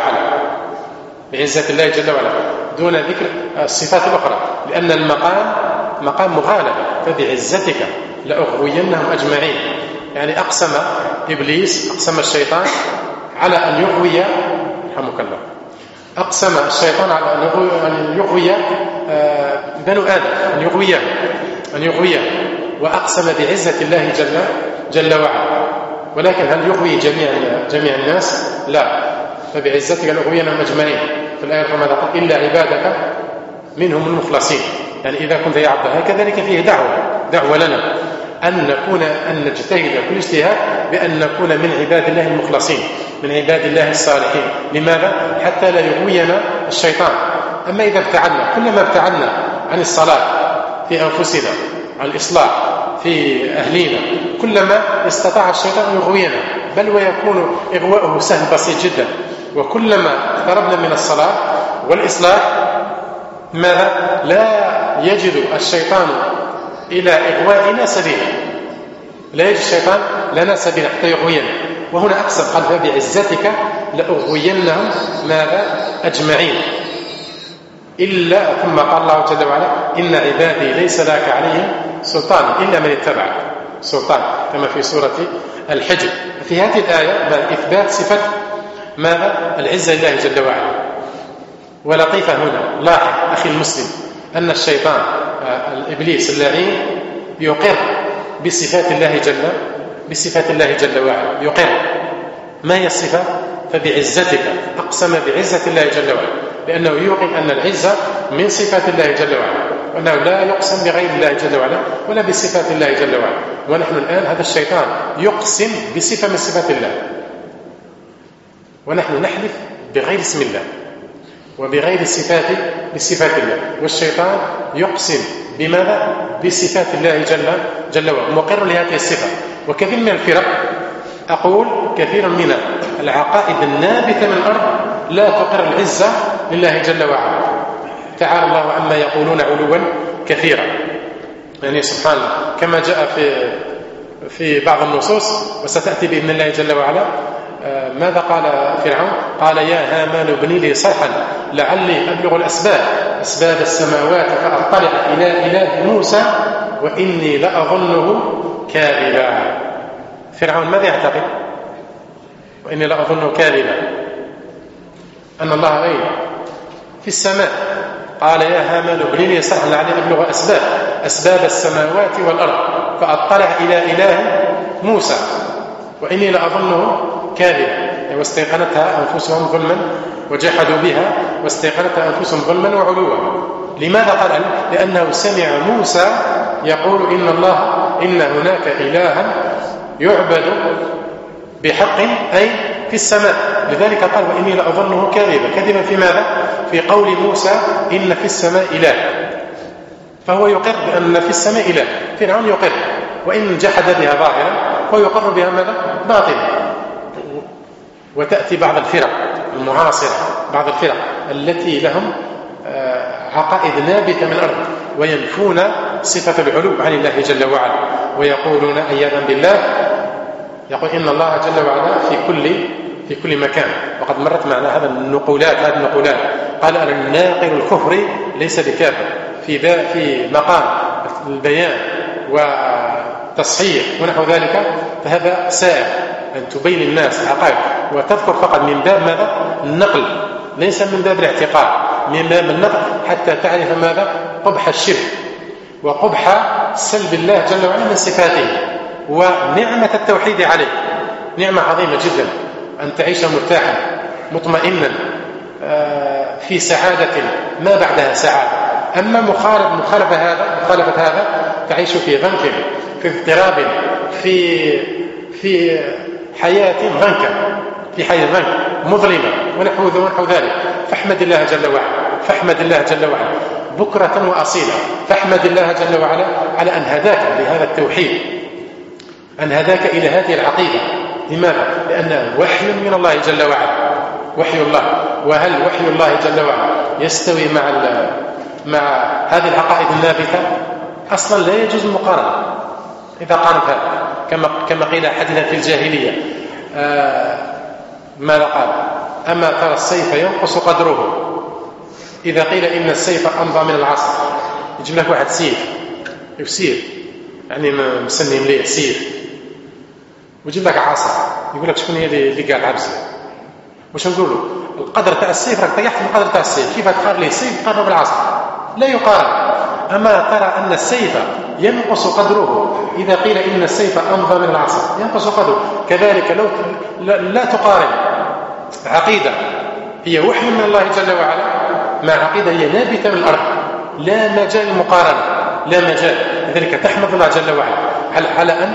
جل وعلا، دون ذكر الصفات الأخرى، لأن المقام مقام مغالبة. فبعزتك لأغوينهم أجمعين. يعني أقسم إبليس، أقسم الشيطان على أن يغوي، رحمك الله، أقسم الشيطان على أن يغوي بنو آدم، أن يغويه، وأقسم بعزة الله جل وعلا. ولكن هل يغوي جميع الناس؟ لا. فبعزتك لأغوينهم أجمعين. في الآية ماذا قال؟ إلا عبادك منهم المخلصين. يعني إذا كنت يا عبد، كذلك فيه دعوة لنا أن نجتهد كل اجتهاد بأن نكون من عباد الله المخلصين، من عباد الله الصالحين. لماذا؟ حتى لا يغوينا الشيطان. أما إذا ابتعدنا، كلما ابتعدنا عن الصلاة في أنفسنا، عن الإصلاح في أهلنا، كلما استطاع الشيطان أن يغوينا، بل ويكون إغواؤه سهل بسيط جدا. وكلما اقتربنا من الصلاة والإصلاح، ماذا؟ لا يجد الشيطان إلى إغوائنا سبيلا، لا يجد الشيطان لنا سبيلا حتى يغوينا. وهنا أقسم، قال فبعزتك لأغوينهم ماذا؟ أجمعين. إلا، ثم قال الله جل وعلا إن عبادي ليس لك عليهم سلطان إلا من اتبعك سلطان، كما في سورة الحجر. في هذه الآية إثبات صفة ماذا؟ العزة لله جل وعلا. ولطيفة هنا، لاحظ أخي المسلم أن الشيطان الإبليس اللعين يقر بصفات الله جل وعلا، يقر. ما هي الصفة؟ فبعزتك، أقسم بعزة الله جل وعلا، لأنه يوقن أن العزة من صفات الله جل وعلا، وأنه لا يقسم بغير الله جل وعلا ولا بصفات الله جل وعلا. ونحن الآن هذا الشيطان يقسم بصفة من صفات الله، ونحن نحلف بغير اسم الله وبغير بصفات الله، والشيطان يقسم بماذا؟ بصفات الله جل وعلا، مقر لهذه الصفة. وكثير من الفرق، أقول كثيرا من العقائد النابتة من الأرض لا تقر العزة لله جل وعلا. تعالى الله عما يقولون علوا كثيرا. يعني سبحان الله، كما جاء في بعض النصوص، وستأتي بإذن الله جل وعلا. ماذا قال فرعون؟ قال يا هامان ابن لي صرحا لعلي أبلغ أسباب السماوات فأطلع إلى إله موسى وإني لأظنه كاذبا. فرعون ماذا يعتقد؟ وإني لأظنه كاذبا، أن الله غيب في السماء. قال يا هامان ابن لي صرحا لعلي أبلغ أسباب السماوات والأرض فأطلع إلى إله موسى وإني لأظنه كاذبا. واستيقنتها أنفسهم ظلما وجحدوا بها واستيقنتها أنفسهم ظلما وعلوا. لماذا قال؟ لأنه سمع موسى يقول إن هناك إلها يعبد بحق أي في السماء. لذلك قال وإني لأظنه كاذبا في ماذا؟ في قول موسى إن في السماء إله، فهو يقر بأن في السماء إله. فرعون يقر، وإن جحد بها ظاهرا هو يقر بها ماذا؟ باطلا. وتأتي بعض الفرق المعاصرة، بعض الفرق التي لهم عقائد نابتة من الأرض، وينفون صفة العلو عن الله جل وعلا، ويقولون عياذا بالله، يقول إن الله جل وعلا في كل مكان. وقد مرت معنا هذه النقولات. قال أن الناقل الكفر ليس بكافر في مقام البيان والتصحيح ونحو ذلك، فهذا سائر أن تبين الناس عقائد وتذكر فقط من باب ماذا؟ النقل، ليس من باب الاعتقاد، من باب النقل، حتى تعرف ماذا؟ قبح الشرك وقبح سلب الله جل وعلا من صفاته، ونعمة التوحيد عليك نعمة عظيمة جدا، أن تعيش مرتاحا مطمئنا في سعادة ما بعدها سعادة. أما مخالفة هذا تعيش في ضنك، في اضطراب، في حياة ضنكة، في حياة ضنك مظلمة ونحو ذلك. فاحمد الله جل وعلا بكرة وأصيلا. فاحمد الله جل وعلا على أن هداك لهذا التوحيد، أن هداك إلى هذه العقيدة. لماذا؟ لأنه وحي من الله جل وعلا، وحي الله. وهل وحي الله جل وعلا يستوي مع هذه العقائد النابتة؟ أصلا لا يجوز المقارنة. إذا قارنت هذا كما قيل حديثا في الجاهلية، ماذا قال؟ أما ترى السيف ينقص قدره. إذا قيل إن السيف أمضى من العصر، يجيب لك واحد سيف يسير يعني مسني مليح سيف، ويجيب لك عصا يقول لك شكون هي اللي قاعد عبزه. واش نقول له؟ القدر تاع السيف راك طيحت من القدر تاع السيف، كيف تقارن لي السيف تقارن بالعصا؟ لا يقارن. أما ترى أن السيف ينقص قدره إذا قيل إن السيف أمضى من العصا، ينقص قدره. كذلك لو لا تقارن عقيدة هي وحي من الله جل وعلا مع عقيدة هي نابتة من الأرض، لا مجال المقارنة، لا مجال. لذلك تحمد الله جل وعلا على أن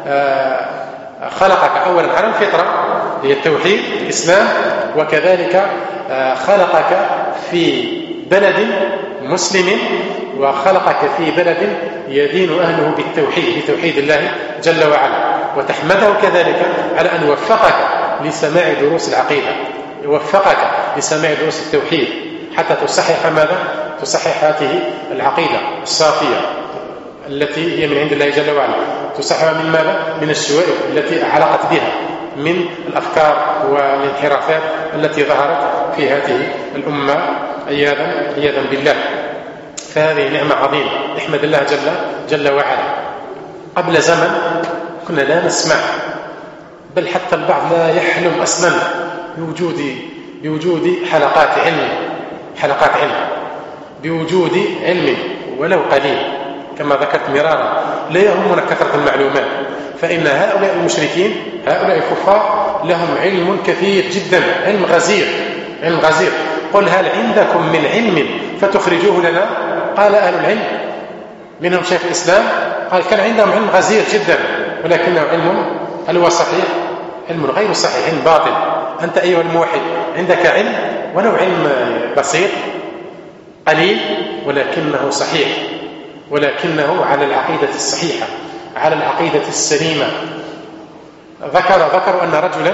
خلقك أولا على الفطرة هي التوحيد الإسلام، وكذلك خلقك في بلد مسلم، وخلقك في بلد يدين أهله بالتوحيد، بتوحيد الله جل وعلا. وتحمده كذلك على أن وفقك لسماع دروس العقيدة، وفقك لسماع دروس التوحيد حتى تصحح ماذا؟ تصحح هذه العقيدة الصافية التي هي من عند الله جل وعلا، تصحح من ماذا؟ من الشوائب التي علقت بها من الأفكار والانحرافات التي ظهرت في هذه الأمة عياذا بالله. فهذه نعمة عظيمة احمد الله جل وعلا. قبل زمن كنا لا نسمع، بل حتى البعض لا يحلم أصلا بوجود حلقات علم بوجود علم ولو قليل. كما ذكرت مرارا لا يهمنا كثرة المعلومات، فإن هؤلاء المشركين هؤلاء الكفار لهم علم كثير جدا، علم غزير. قل هل عندكم من علم فتخرجوه لنا؟ قال أهل العلم منهم شيخ الإسلام قال كان عندهم علم غزير جدا، ولكنه علم هل هو صحيح؟ علم غير صحيح، علم باطل. أنت أيها الموحد عندك علم ولو علم بسيط قليل، ولكنه صحيح، ولكنه على العقيدة الصحيحة، على العقيدة السليمة. ذكروا أن رجلا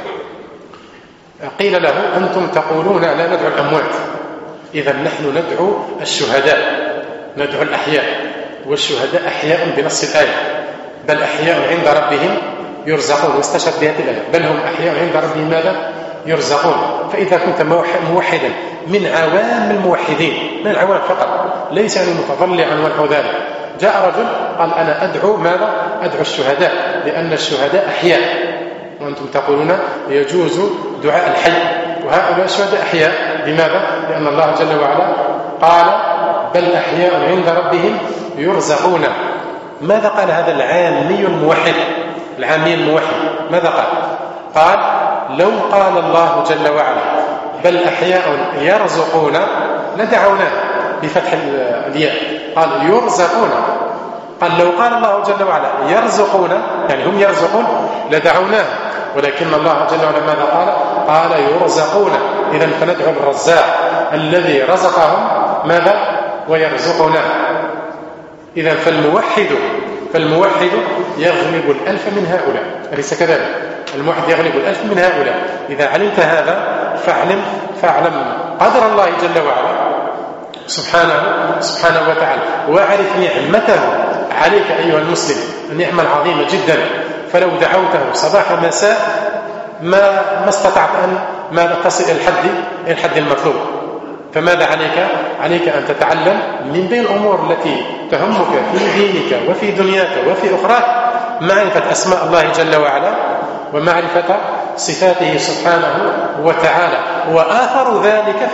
قيل له أنتم تقولون لا ندعو الأموات، إذا نحن ندعو الشهداء، ندعو الأحياء، والشهداء أحياء بنص الآية، بل أحياء عند ربهم يرزقون، واستشهد بهذه الآية، بل هم أحياء عند ربهم ماذا؟ يرزقون. فإذا كنت موحدا من عوام الموحدين، من العوام فقط، ليس يعني متضلعا ونحو ذلك، جاء رجل قال أنا أدعو ماذا؟ أدعو الشهداء، لأن الشهداء أحياء، وأنتم تقولون يجوز دعاء الحي، وهؤلاء الشهداء أحياء. لماذا؟ لأن الله جل وعلا قال بل أحياء عند ربهم يرزقون. ماذا قال هذا العامي الموحد؟ العامي الموحد ماذا قال؟ قال لو قال الله جل وعلا بل أحياء يرزقون لدعونا بفتح الياء، قال يرزقون. قال لو قال الله جل وعلا يرزقون يعني هم يرزقون لدعوناه، ولكن الله جل وعلا ماذا قال؟ قال يرزقون. إذا فندعو الرزاق الذي رزقهم ماذا؟ ويرزقنا. إذا فالموحد يغلب الألف من هؤلاء، أليس كذلك؟ الموحد يغلب الألف من هؤلاء. إذا علمت هذا فاعلم قدر الله جل وعلا سبحانه وتعالى، واعرف نعمته عليك أيها المسلم، النعمة العظيمة جدا. فلو دعوته صباح مساء ما استطعت أن ماذا تصل إلى الحد المطلوب. فماذا عليك أن تتعلم من بين الأمور التي تهمك في دينك وفي دنياك وفي أخراك معرفة أسماء الله جل وعلا، ومعرفة صفاته سبحانه وتعالى، وآثر ذلك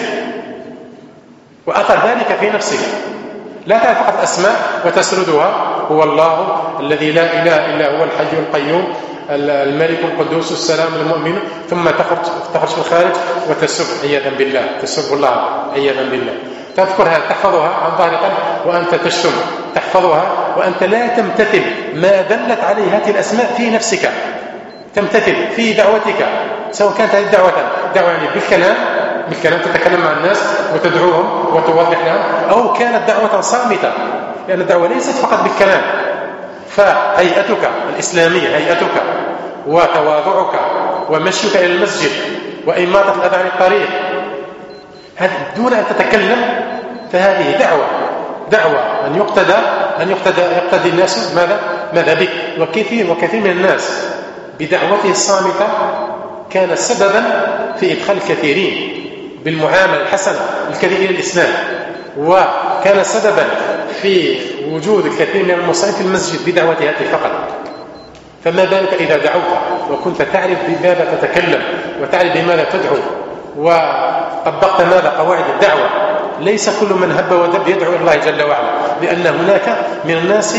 في نفسك. لا تعرف فقط أسماء وتسردها، هو الله الذي لا إله إلا هو الحي القيوم الملك القدوس السلام المؤمن، ثم تخرج في الخارج وتسب عياذا بالله، تسب الله عياذا بالله. تذكرها تحفظها عن ظهر قلب وأنت تشتم، تحفظها وأنت لا تمتثل ما دلت عليه هذه الأسماء في نفسك، تمتثل في دعوتك، سواء كانت هذه دعوة يعني بالكلام تتكلم مع الناس وتدعوهم وتوضح لهم، أو كانت دعوة صامتة، لأن الدعوة ليست فقط بالكلام. فهيئتك الإسلامية، هيئتك وتواضعك ومشيك إلى المسجد وإماطة الأذى عن الطريق دون أن تتكلم، فهذه دعوة أن يقتدي الناس ماذا بك. وكثير من الناس بدعوته الصامتة كان سببا في إدخال الكثيرين بالمعاملة الحسنة الكثير إلى الإسلام، وكان سببا في وجود الكثير من المصلين في المسجد بدعوة هاتف فقط، فما بالك إذا دعوت وكنت تعرف بماذا تتكلم وتعرف بماذا تدعو وطبقت ماذا قواعد الدعوة. ليس كل من هب ودب يدعو الله جل وعلا، لأن هناك من الناس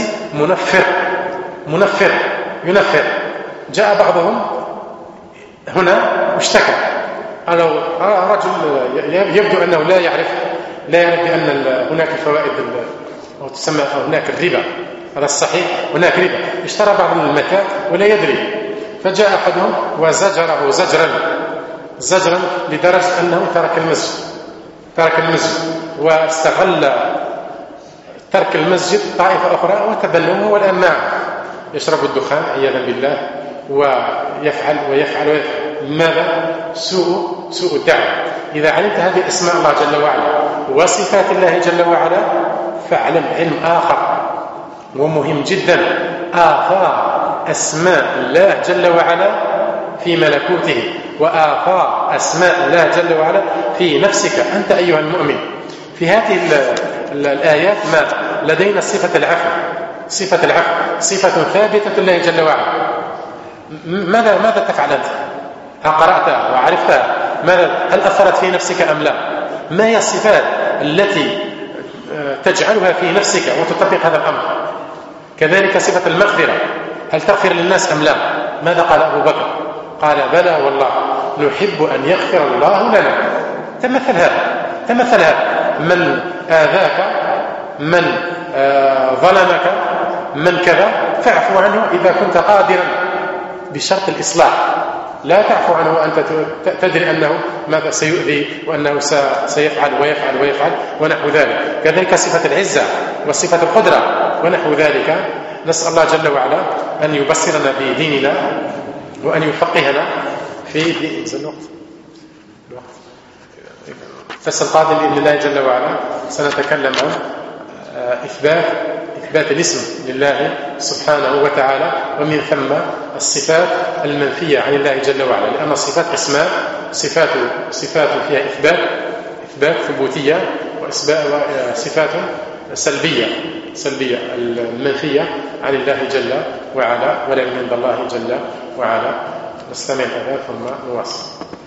منفر ينفر. جاء بعضهم هنا واشتكى، رجل يبدو أنه لا يعرف بأن هناك فوائد أو تسمى هناك الربا، هذا الصحيح، هناك ربا. اشترى بعض المتاع ولا يدري، فجاء أحدهم وزجره زجرا لدرجة أنه ترك المسجد واستغل ترك المسجد طائفة أخرى وتبنوه، والآن معه يشرب الدخان عياذا بالله ويفعل. ماذا؟ سوء الدعوة. إذا علمت هذه اسماء الله جل وعلا وصفات الله جل وعلا فاعلم علم آخر ومهم جدا، آثار أسماء الله جل وعلا في ملكوته وآثار أسماء الله جل وعلا في نفسك أنت أيها المؤمن. في هذه الآيات ما لدينا صفة العفو، صفة ثابتة لله جل وعلا. ماذا تفعل أنت؟ هل قرأتها وعرفتها؟ هل أثرت في نفسك أم لا؟ ما هي الصفات التي تجعلها في نفسك وتطبق هذا الأمر؟ كذلك صفة المغفرة، هل تغفر للناس أم لا؟ ماذا قال أبو بكر؟ قال بلى والله نحب أن يغفر الله لنا. تمثل هذا من آذاك، من ظلمك، من كذا، فاعفو عنه إذا كنت قادرا بشرط الإصلاح. لا تعفو عنه وأنت تدري أنه ماذا سيؤذي وأنه سيفعل ويفعل ونحو ذلك. كذلك صفة العزة وصفة القدرة ونحو ذلك. نسأل الله جل وعلا أن يبصرنا بديننا وأن يفقهنا في الوقت. الفصل القادم بإذن الله جل وعلا سنتكلم عن إثبات الاسم لله سبحانه وتعالى، ومن ثم الصفات المنفية عن الله جل وعلا، لأن الصفات اسماء، صفات فيها إثبات ثبوتية، وصفات سلبية المنفية عن الله جل وعلا، والعلم عند الله جل وعلا. نستمع الآن ثم نواصل.